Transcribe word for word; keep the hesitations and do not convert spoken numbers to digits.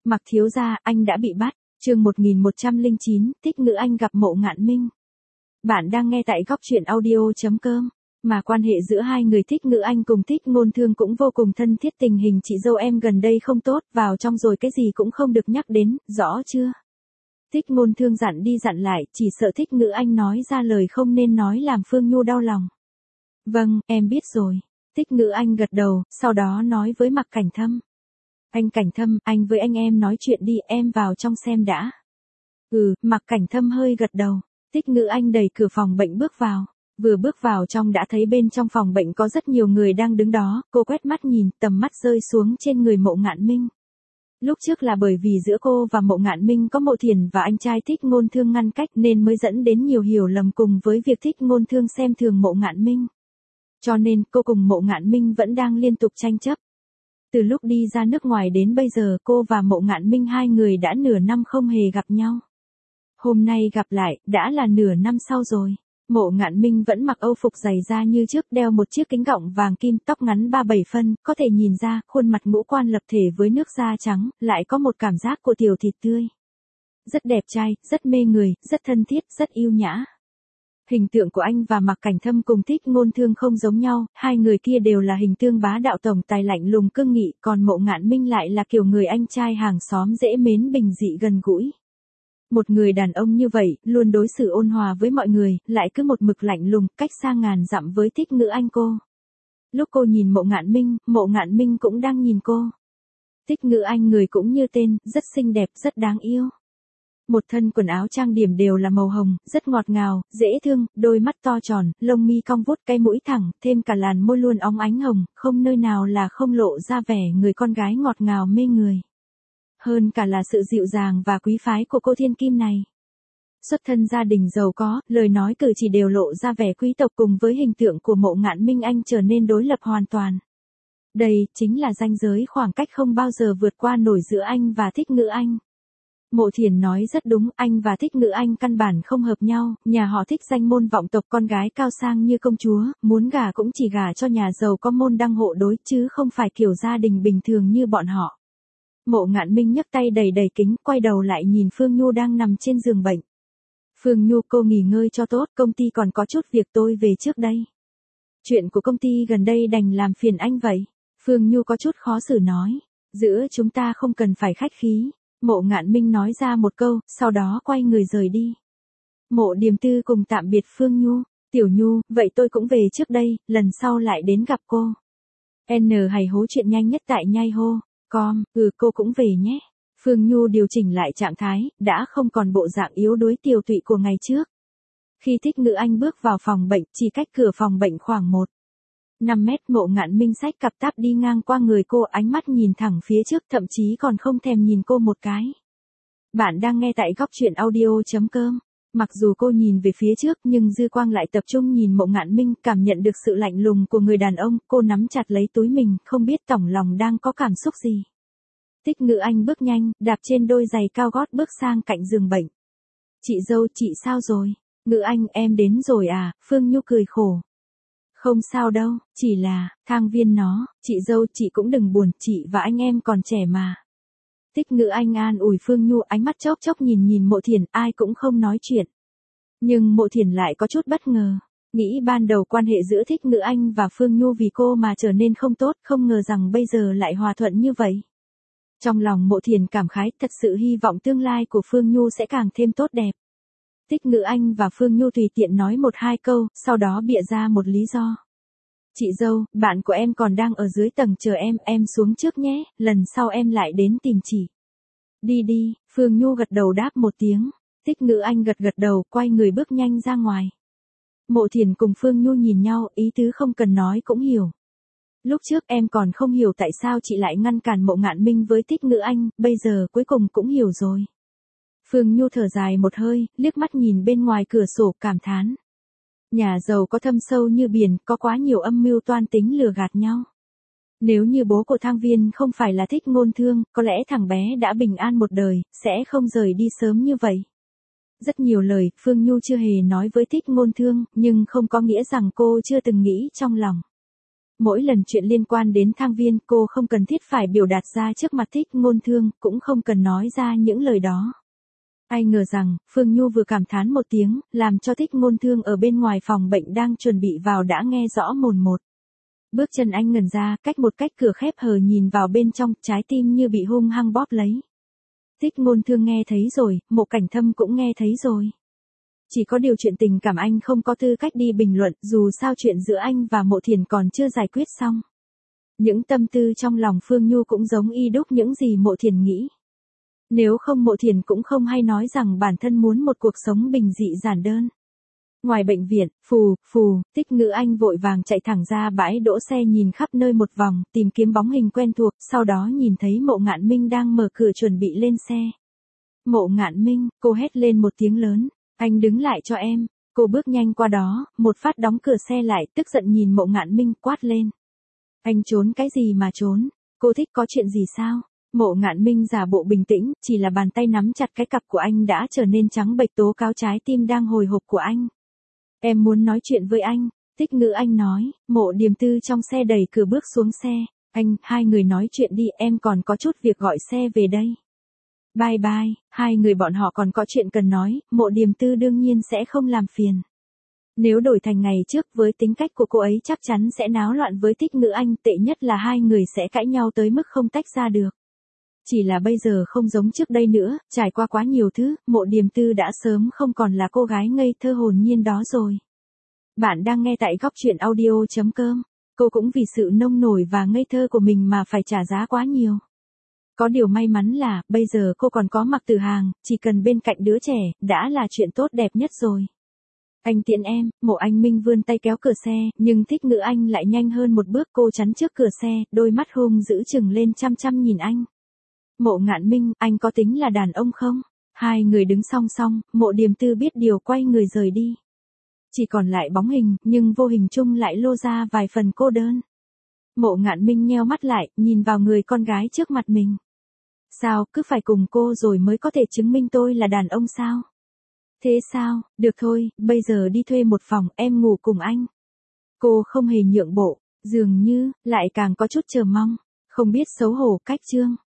Mặc thiếu gia, anh đã bị bắt. Chương một nghìn một trăm lẻ chín, Thích Ngữ Anh gặp Mộ Ngạn Minh. Bạn đang nghe tại góc truyện audio chấm com. Mà quan hệ giữa hai người Thích Ngữ Anh cùng Thích Ngôn Thương cũng vô cùng thân thiết, tình hình chị dâu em gần đây không tốt, vào trong rồi cái gì cũng không được nhắc đến, rõ chưa? Thích Ngôn Thương dặn đi dặn lại, chỉ sợ Thích Ngữ Anh nói ra lời không nên nói làm Phương Nhu đau lòng. Vâng, em biết rồi. Thích Ngữ Anh gật đầu, sau đó nói với Mạc Cảnh Thâm. Anh Cảnh Thâm, anh với anh em nói chuyện đi, em vào trong xem đã. Ừ, Mạc Cảnh Thâm hơi gật đầu. Thích Ngữ Anh đẩy cửa phòng bệnh bước vào. Vừa bước vào trong đã thấy bên trong phòng bệnh có rất nhiều người đang đứng đó, cô quét mắt nhìn, tầm mắt rơi xuống trên người Mộ Ngạn Minh. Lúc trước là bởi vì giữa cô và Mộ Ngạn Minh có Mộ Thiển và anh trai Thích Ngôn Thương ngăn cách nên mới dẫn đến nhiều hiểu lầm cùng với việc Thích Ngôn Thương xem thường Mộ Ngạn Minh. Cho nên cô cùng Mộ Ngạn Minh vẫn đang liên tục tranh chấp. Từ lúc đi ra nước ngoài đến bây giờ cô và Mộ Ngạn Minh hai người đã nửa năm không hề gặp nhau. Hôm nay gặp lại, đã là nửa năm sau rồi. Mộ Ngạn Minh vẫn mặc âu phục dày da như trước, đeo một chiếc kính gọng vàng kim, tóc ngắn ba bảy phân, có thể nhìn ra khuôn mặt ngũ quan lập thể với nước da trắng, lại có một cảm giác của tiểu thịt tươi. Rất đẹp trai, rất mê người, rất thân thiết, rất yêu nhã. Hình tượng của anh và Mạc Cảnh Thâm cùng Thích Ngôn Thương không giống nhau, hai người kia đều là hình tương bá đạo tổng tài lạnh lùng cương nghị, còn Mộ Ngạn Minh lại là kiểu người anh trai hàng xóm dễ mến bình dị gần gũi. Một người đàn ông như vậy, luôn đối xử ôn hòa với mọi người, lại cứ một mực lạnh lùng, cách xa ngàn dặm với Thích Ngữ Anh cô. Lúc cô nhìn Mộ Ngạn Minh, Mộ Ngạn Minh cũng đang nhìn cô. Thích Ngữ Anh người cũng như tên, rất xinh đẹp, rất đáng yêu. Một thân quần áo trang điểm đều là màu hồng, rất ngọt ngào, dễ thương, đôi mắt to tròn, lông mi cong vút, cái mũi thẳng, thêm cả làn môi luôn óng ánh hồng, không nơi nào là không lộ ra vẻ người con gái ngọt ngào mê người. Hơn cả là sự dịu dàng và quý phái của cô thiên kim này. Xuất thân gia đình giàu có, lời nói cử chỉ đều lộ ra vẻ quý tộc, cùng với hình tượng của Mộ Ngạn Minh anh trở nên đối lập hoàn toàn. Đây chính là ranh giới khoảng cách không bao giờ vượt qua nổi giữa anh và Thích Ngữ Anh. Mộ Thiển nói rất đúng, anh và Thích Ngữ Anh căn bản không hợp nhau, nhà họ Thích danh môn vọng tộc, con gái cao sang như công chúa, muốn gả cũng chỉ gả cho nhà giàu có môn đăng hộ đối, chứ không phải kiểu gia đình bình thường như bọn họ. Mộ Ngạn Minh nhấc tay đầy đầy kính, quay đầu lại nhìn Phương Nhu đang nằm trên giường bệnh. Phương Nhu, cô nghỉ ngơi cho tốt, công ty còn có chút việc, tôi về trước đây. Chuyện của công ty gần đây đành làm phiền anh vậy. Phương Nhu có chút khó xử nói. Giữa chúng ta không cần phải khách khí. Mộ Ngạn Minh nói ra một câu, sau đó quay người rời đi. Mộ Điềm Tư cùng tạm biệt Phương Nhu. Tiểu Nhu, vậy tôi cũng về trước đây, lần sau lại đến gặp cô. N hày hố chuyện nhanh nhất tại nhai hô. Com, ừ cô cũng về nhé. Phương Nhu điều chỉnh lại trạng thái, đã không còn bộ dạng yếu đuối tiều tụy của ngày trước. Khi Thích Ngữ Anh bước vào phòng bệnh, chỉ cách cửa phòng bệnh khoảng một năm mét, Mộ Ngạn Minh xách cặp táp đi ngang qua người cô, ánh mắt nhìn thẳng phía trước, thậm chí còn không thèm nhìn cô một cái. Bạn đang nghe tại góc truyện audio chấm com. Mặc dù cô nhìn về phía trước nhưng dư quang lại tập trung nhìn Mộ Ngạn Minh, cảm nhận được sự lạnh lùng của người đàn ông, cô nắm chặt lấy túi mình, không biết tổng lòng đang có cảm xúc gì. Thích Ngữ Anh bước nhanh, đạp trên đôi giày cao gót bước sang cạnh giường bệnh. Chị dâu, chị sao rồi? Ngữ Anh, em đến rồi à? Phương Nhu cười khổ. Không sao đâu, chỉ là, thang viên nó, chị dâu, chị cũng đừng buồn, chị và anh em còn trẻ mà. Thích Ngữ Anh an ủi Phương Nhu, ánh mắt chốc chốc nhìn nhìn Mộ Thiển, ai cũng không nói chuyện. Nhưng Mộ Thiển lại có chút bất ngờ, nghĩ ban đầu quan hệ giữa Thích Ngữ Anh và Phương Nhu vì cô mà trở nên không tốt, không ngờ rằng bây giờ lại hòa thuận như vậy. Trong lòng Mộ Thiển cảm khái, thật sự hy vọng tương lai của Phương Nhu sẽ càng thêm tốt đẹp. Thích Ngữ Anh và Phương Nhu tùy tiện nói một hai câu, sau đó bịa ra một lý do. Chị dâu, bạn của em còn đang ở dưới tầng chờ em, em xuống trước nhé, lần sau em lại đến tìm chị. Đi đi, Phương Nhu gật đầu đáp một tiếng. Thích Ngữ Anh gật gật đầu, quay người bước nhanh ra ngoài. Mộ Thiển cùng Phương Nhu nhìn nhau, ý tứ không cần nói cũng hiểu. Lúc trước em còn không hiểu tại sao chị lại ngăn cản Mộ Ngạn Minh với Thích Ngữ Anh, bây giờ cuối cùng cũng hiểu rồi. Phương Nhu thở dài một hơi, liếc mắt nhìn bên ngoài cửa sổ, cảm thán. Nhà giàu có thâm sâu như biển, có quá nhiều âm mưu toan tính lừa gạt nhau. Nếu như bố của Thang Viên không phải là Thích Ngôn Thương, có lẽ thằng bé đã bình an một đời, sẽ không rời đi sớm như vậy. Rất nhiều lời, Phương Nhu chưa hề nói với Thích Ngôn Thương, nhưng không có nghĩa rằng cô chưa từng nghĩ trong lòng. Mỗi lần chuyện liên quan đến Thang Viên cô không cần thiết phải biểu đạt ra trước mặt Thích Ngôn Thương, cũng không cần nói ra những lời đó. Ai ngờ rằng, Phương Nhu vừa cảm thán một tiếng, làm cho Thích Ngôn Thương ở bên ngoài phòng bệnh đang chuẩn bị vào đã nghe rõ mồn một. Bước chân anh ngẩn ra, cách một cách cửa khép hờ nhìn vào bên trong, trái tim như bị hung hăng bóp lấy. Thích Ngôn Thương nghe thấy rồi, Mộ Cảnh Thâm cũng nghe thấy rồi. Chỉ có điều chuyện tình cảm anh không có tư cách đi bình luận, dù sao chuyện giữa anh và Mộ Thiền còn chưa giải quyết xong. Những tâm tư trong lòng Phương Nhu cũng giống y đúc những gì Mộ Thiền nghĩ. Nếu không Mộ Thiền cũng không hay nói rằng bản thân muốn một cuộc sống bình dị giản đơn. Ngoài bệnh viện, phù, phù, Tích Ngữ Anh vội vàng chạy thẳng ra bãi đỗ xe nhìn khắp nơi một vòng, tìm kiếm bóng hình quen thuộc, sau đó nhìn thấy Mộ Ngạn Minh đang mở cửa chuẩn bị lên xe. Mộ Ngạn Minh, cô hét lên một tiếng lớn, anh đứng lại cho em. Cô bước nhanh qua đó, một phát đóng cửa xe lại, tức giận nhìn Mộ Ngạn Minh quát lên. Anh trốn cái gì mà trốn, cô thích có chuyện gì sao? Mộ Ngạn Minh giả bộ bình tĩnh, chỉ là bàn tay nắm chặt cái cặp của anh đã trở nên trắng bệch tố cáo trái tim đang hồi hộp của anh. Em muốn nói chuyện với anh, Tích Ngữ Anh nói. Mộ Điềm Tư trong xe đẩy cửa bước xuống xe. Anh, hai người nói chuyện đi, em còn có chút việc gọi xe về đây. Bye bye, hai người bọn họ còn có chuyện cần nói, Mộ Điềm Tư đương nhiên sẽ không làm phiền. Nếu đổi thành ngày trước với tính cách của cô ấy chắc chắn sẽ náo loạn với Tích Ngữ Anh, tệ nhất là hai người sẽ cãi nhau tới mức không tách ra được. Chỉ là bây giờ không giống trước đây nữa, trải qua quá nhiều thứ, Mộ Điềm Tư đã sớm không còn là cô gái ngây thơ hồn nhiên đó rồi. Bạn đang nghe tại góc truyện audio chấm com. Cô cũng vì sự nông nổi và ngây thơ của mình mà phải trả giá quá nhiều. Có điều may mắn là, bây giờ cô còn có Mạc Tử Hàng, chỉ cần bên cạnh đứa trẻ, đã là chuyện tốt đẹp nhất rồi. Anh tiện em, Mộ Anh Minh vươn tay kéo cửa xe, nhưng Thích Ngữ Anh lại nhanh hơn một bước, cô chắn trước cửa xe, đôi mắt hung dữ chừng lên chăm chăm nhìn anh. Mộ Ngạn Minh, anh có tính là đàn ông không? Hai người đứng song song, Mộ Điềm Tư biết điều quay người rời đi. Chỉ còn lại bóng hình, nhưng vô hình chung lại lô ra vài phần cô đơn. Mộ Ngạn Minh nheo mắt lại, nhìn vào người con gái trước mặt mình. Sao, cứ phải cùng cô rồi mới có thể chứng minh tôi là đàn ông sao? Thế sao, được thôi, bây giờ đi thuê một phòng, em ngủ cùng anh. Cô không hề nhượng bộ, dường như, lại càng có chút chờ mong, không biết xấu hổ cách chương.